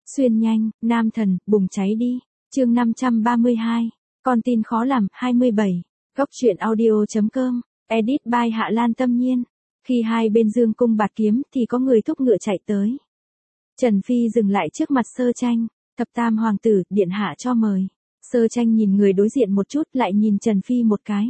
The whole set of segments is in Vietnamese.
Xuyên nhanh, nam thần, bùng cháy đi. Chương 532. Con tin khó làm, 27. Góc truyện audio.com. Edit by Hạ Lan Tâm Nhiên. Khi hai bên dương cung bạt kiếm thì có người thúc ngựa chạy tới. Trần Phi dừng lại trước mặt Sơ Tranh. Thập tam hoàng tử, điện hạ cho mời. Sơ Tranh nhìn người đối diện một chút lại nhìn Trần Phi một cái.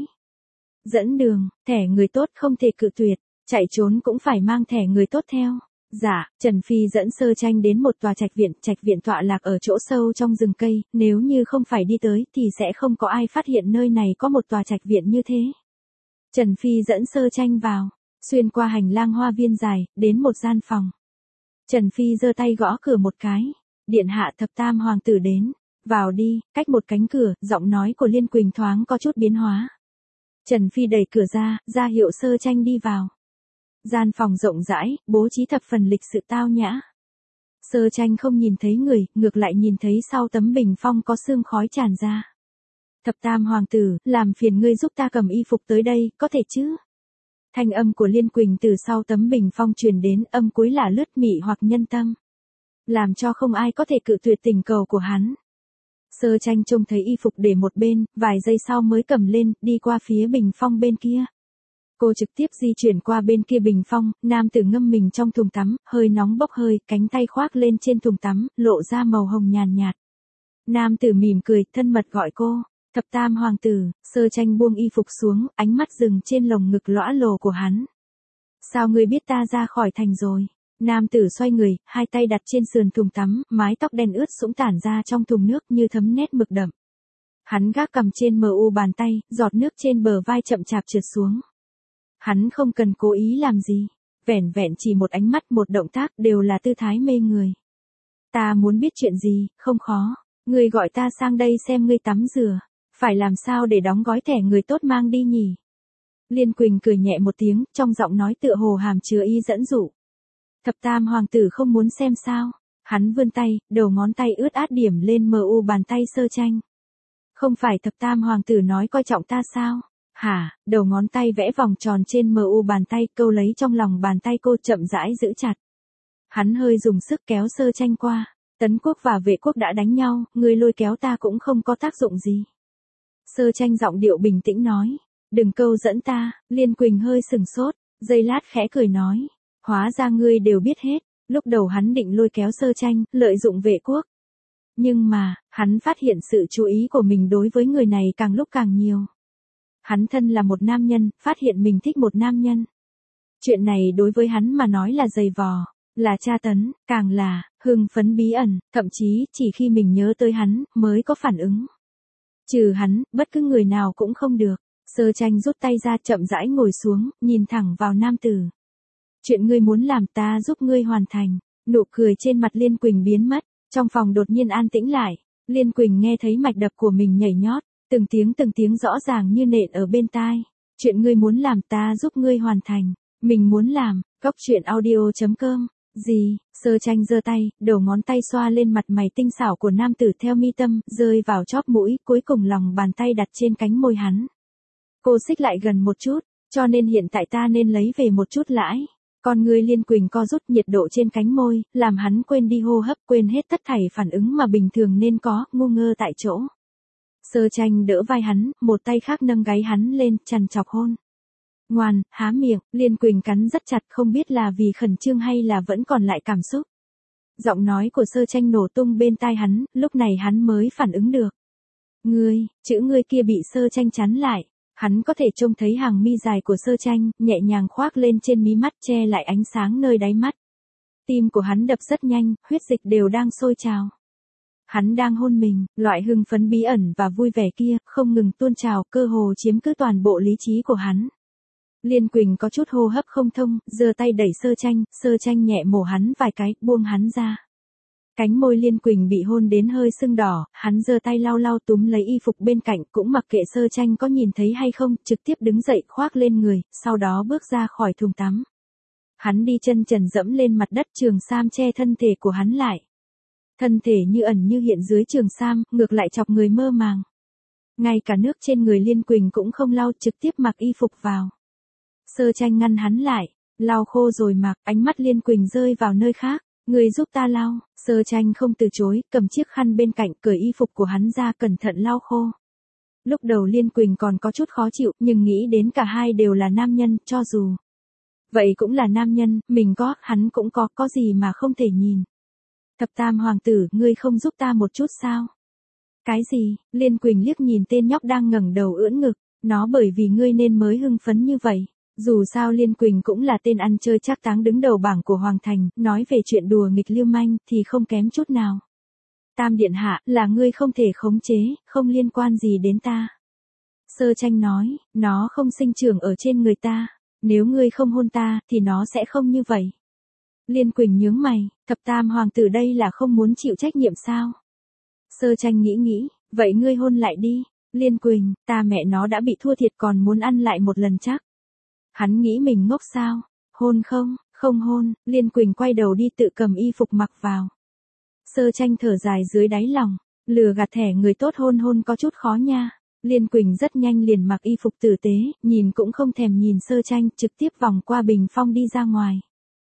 Dẫn đường, thẻ người tốt không thể cự tuyệt, chạy trốn cũng phải mang thẻ người tốt theo. Dạ, Trần Phi dẫn Sơ Tranh đến một tòa trạch viện tọa lạc ở chỗ sâu trong rừng cây, nếu như không phải đi tới thì sẽ không có ai phát hiện nơi này có một tòa trạch viện như thế. Trần Phi dẫn Sơ Tranh vào, xuyên qua hành lang hoa viên dài, đến một gian phòng. Trần Phi giơ tay gõ cửa một cái, điện hạ thập tam hoàng tử đến, vào đi, cách một cánh cửa, giọng nói của Liên Quỳnh thoáng có chút biến hóa. Trần Phi đẩy cửa ra hiệu Sơ Tranh đi vào. Gian phòng rộng rãi, bố trí thập phần lịch sự tao nhã. Sơ Tranh không nhìn thấy người, ngược lại nhìn thấy sau tấm bình phong có sương khói tràn ra. Thập tam hoàng tử, làm phiền ngươi giúp ta cầm y phục tới đây, có thể chứ? Thanh âm của Liên Quỳnh từ sau tấm bình phong truyền đến, âm cuối là lướt mị hoặc nhân tâm. Làm cho không ai có thể cự tuyệt tình cầu của hắn. Sơ Tranh trông thấy y phục để một bên, vài giây sau mới cầm lên, đi qua phía bình phong bên kia. Cô trực tiếp di chuyển qua bên kia bình phong, nam tử ngâm mình trong thùng tắm, hơi nóng bốc hơi, cánh tay khoác lên trên thùng tắm, lộ ra màu hồng nhàn nhạt. Nam tử mỉm cười, thân mật gọi cô, thập tam hoàng tử. Sơ Tranh buông y phục xuống, ánh mắt dừng trên lồng ngực lõa lồ của hắn. Sao ngươi biết ta ra khỏi thành rồi? Nam tử xoay người, hai tay đặt trên sườn thùng tắm, mái tóc đen ướt sũng tản ra trong thùng nước như thấm nét mực đậm. Hắn gác cầm trên mu bàn tay, giọt nước trên bờ vai chậm chạp trượt xuống. Hắn không cần cố ý làm gì, vẻn vẹn chỉ một ánh mắt một động tác đều là tư thái mê người. Ta muốn biết chuyện gì, không khó, ngươi gọi ta sang đây xem ngươi tắm rửa, phải làm sao để đóng gói thẻ người tốt mang đi nhỉ? Liên Quỳnh cười nhẹ một tiếng, trong giọng nói tựa hồ hàm chứa ý dẫn dụ. Thập tam hoàng tử không muốn xem sao? Hắn vươn tay, đầu ngón tay ướt át điểm lên mu bàn tay Sơ Tranh. Không phải thập tam hoàng tử nói coi trọng ta sao? Hả? Đầu ngón tay vẽ vòng tròn trên mu bàn tay, câu lấy trong lòng bàn tay cô, chậm rãi giữ chặt. Hắn hơi dùng sức kéo Sơ Tranh qua. Tấn quốc và vệ quốc đã đánh nhau, ngươi lôi kéo ta cũng không có tác dụng gì. Sơ Tranh giọng điệu bình tĩnh nói. Đừng câu dẫn ta. Liên Quỳnh hơi sừng sốt, giây lát khẽ cười nói. Hóa ra ngươi đều biết hết. Lúc đầu hắn định lôi kéo Sơ Tranh, lợi dụng vệ quốc. Nhưng mà, hắn phát hiện sự chú ý của mình đối với người này càng lúc càng nhiều. Hắn thân là một nam nhân, phát hiện mình thích một nam nhân. Chuyện này đối với hắn mà nói là dày vò, là tra tấn, càng là hưng phấn bí ẩn, thậm chí chỉ khi mình nhớ tới hắn mới có phản ứng. Trừ hắn, bất cứ người nào cũng không được. Sơ Tranh rút tay ra, chậm rãi ngồi xuống, nhìn thẳng vào nam tử. Chuyện ngươi muốn làm ta giúp ngươi hoàn thành. Nụ cười trên mặt Liên Quỳnh biến mất, trong phòng đột nhiên an tĩnh lại. Liên Quỳnh nghe thấy mạch đập của mình nhảy nhót, từng tiếng rõ ràng như nện ở bên tai. Chuyện ngươi muốn làm ta giúp ngươi hoàn thành. Mình muốn làm. Góc truyện audio.com. Gì? Sơ Tranh giơ tay, đầu ngón tay xoa lên mặt mày tinh xảo của nam tử theo mi tâm, rơi vào chóp mũi, cuối cùng lòng bàn tay đặt trên cánh môi hắn. Cô xích lại gần một chút, cho nên hiện tại ta nên lấy về một chút lãi. Con ngươi Liên Quỳnh co rút, nhiệt độ trên cánh môi, làm hắn quên đi hô hấp, quên hết tất thảy phản ứng mà bình thường nên có, ngu ngơ tại chỗ. Sơ Tranh đỡ vai hắn, một tay khác nâng gáy hắn lên, chằn chọc hôn. Ngoan, há miệng. Liên Quỳnh cắn rất chặt, không biết là vì khẩn trương hay là vẫn còn lại cảm xúc. Giọng nói của Sơ Tranh nổ tung bên tai hắn, lúc này hắn mới phản ứng được. Ngươi, chữ ngươi kia bị Sơ Tranh chắn lại. Hắn có thể trông thấy hàng mi dài của Sơ Tranh, nhẹ nhàng khoác lên trên mí mắt, che lại ánh sáng nơi đáy mắt. Tim của hắn đập rất nhanh, huyết dịch đều đang sôi trào. Hắn đang hôn mình, loại hưng phấn bí ẩn và vui vẻ kia, không ngừng tuôn trào, cơ hồ chiếm cứ toàn bộ lý trí của hắn. Liên Quỳnh có chút hô hấp không thông, giơ tay đẩy Sơ Tranh nhẹ mổ hắn vài cái, buông hắn ra. Cánh môi Liên Quỳnh bị hôn đến hơi sưng đỏ, hắn giơ tay lau lau túm lấy y phục bên cạnh, cũng mặc kệ Sơ Tranh có nhìn thấy hay không, trực tiếp đứng dậy khoác lên người, sau đó bước ra khỏi thùng tắm. Hắn đi chân trần dẫm lên mặt đất, trường sam che thân thể của hắn lại. Thân thể như ẩn như hiện dưới trường sam, ngược lại chọc người mơ màng. Ngay cả nước trên người Liên Quỳnh cũng không lau, trực tiếp mặc y phục vào. Sơ Tranh ngăn hắn lại, lau khô rồi mặc, ánh mắt Liên Quỳnh rơi vào nơi khác. Ngươi giúp ta lau, Sơ Tranh không từ chối, cầm chiếc khăn bên cạnh cởi y phục của hắn ra cẩn thận lau khô. Lúc đầu Liên Quỳnh còn có chút khó chịu, nhưng nghĩ đến cả hai đều là nam nhân, cho dù. Vậy cũng là nam nhân, mình có, hắn cũng có gì mà không thể nhìn. Thập Tam hoàng tử, ngươi không giúp ta một chút sao? Cái gì? Liên Quỳnh liếc nhìn tên nhóc đang ngẩng đầu ưỡn ngực, nó bởi vì ngươi nên mới hưng phấn như vậy. Dù sao Liên Quỳnh cũng là tên ăn chơi trác táng đứng đầu bảng của Hoàng Thành, nói về chuyện đùa nghịch lưu manh thì không kém chút nào. Tam điện hạ, là ngươi không thể khống chế, không liên quan gì đến ta. Sơ Tranh nói, nó không sinh trưởng ở trên người ta, nếu ngươi không hôn ta, thì nó sẽ không như vậy. Liên Quỳnh nhướng mày, Thập Tam hoàng tử đây là không muốn chịu trách nhiệm sao? Sơ Tranh nghĩ, vậy ngươi hôn lại đi. Liên Quỳnh, ta mẹ nó đã bị thua thiệt còn muốn ăn lại một lần chắc. Hắn nghĩ mình ngốc sao? Hôn không? Không hôn. Liên Quỳnh quay đầu đi tự cầm y phục mặc vào. Sơ Tranh thở dài dưới đáy lòng, lừa gạt thẻ người tốt hôn có chút khó nha. Liên Quỳnh rất nhanh liền mặc y phục tử tế, nhìn cũng không thèm nhìn Sơ Tranh, trực tiếp vòng qua bình phong đi ra ngoài.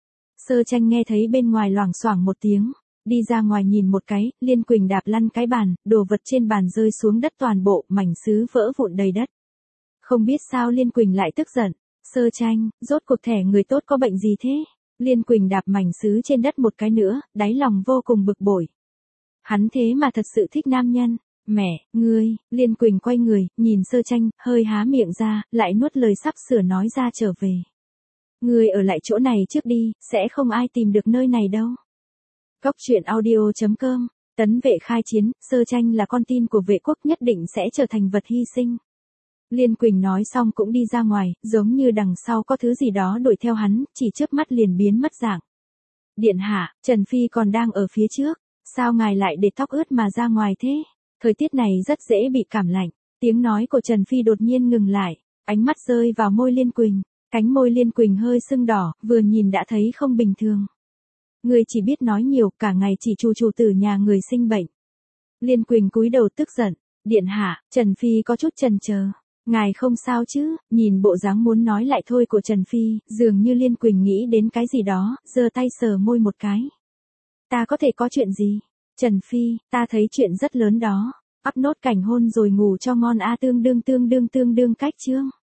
Sơ Tranh nghe thấy bên ngoài loảng xoảng một tiếng, đi ra ngoài nhìn một cái, Liên Quỳnh đạp lăn cái bàn, đồ vật trên bàn rơi xuống đất toàn bộ, mảnh sứ vỡ vụn đầy đất. Không biết sao Liên Quỳnh lại tức giận. Sơ Tranh, rốt cuộc thẻ người tốt có bệnh gì thế? Liên Quỳnh đạp mảnh sứ trên đất một cái nữa, đáy lòng vô cùng bực bội. Hắn thế mà thật sự thích nam nhân. Mẹ, ngươi, Liên Quỳnh quay người, nhìn Sơ Tranh, hơi há miệng ra, lại nuốt lời sắp sửa nói ra trở về. Ngươi ở lại chỗ này trước đi, sẽ không ai tìm được nơi này đâu. Cóc truyện audio.com, Tấn Vệ khai chiến, Sơ Tranh là con tin của Vệ quốc nhất định sẽ trở thành vật hy sinh. Liên Quỳnh nói xong cũng đi ra ngoài, giống như đằng sau có thứ gì đó đuổi theo hắn, chỉ chớp mắt liền biến mất dạng. Điện hạ, Trần Phi còn đang ở phía trước, sao ngài lại để tóc ướt mà ra ngoài thế? Thời tiết này rất dễ bị cảm lạnh. Tiếng nói của Trần Phi đột nhiên ngừng lại, ánh mắt rơi vào môi Liên Quỳnh, cánh môi Liên Quỳnh hơi sưng đỏ, vừa nhìn đã thấy không bình thường. Người chỉ biết nói nhiều, cả ngày chỉ chủ tử nhà người sinh bệnh. Liên Quỳnh cúi đầu tức giận, điện hạ, Trần Phi có chút chần chờ. Ngài không sao chứ? Nhìn bộ dáng muốn nói lại thôi của Trần Phi, dường như Liên Quỳnh nghĩ đến cái gì đó, giơ tay sờ môi một cái. Ta có thể có chuyện gì? Trần Phi, ta thấy chuyện rất lớn đó. Up nốt cảnh hôn rồi ngủ cho ngon a, tương đương cách chương.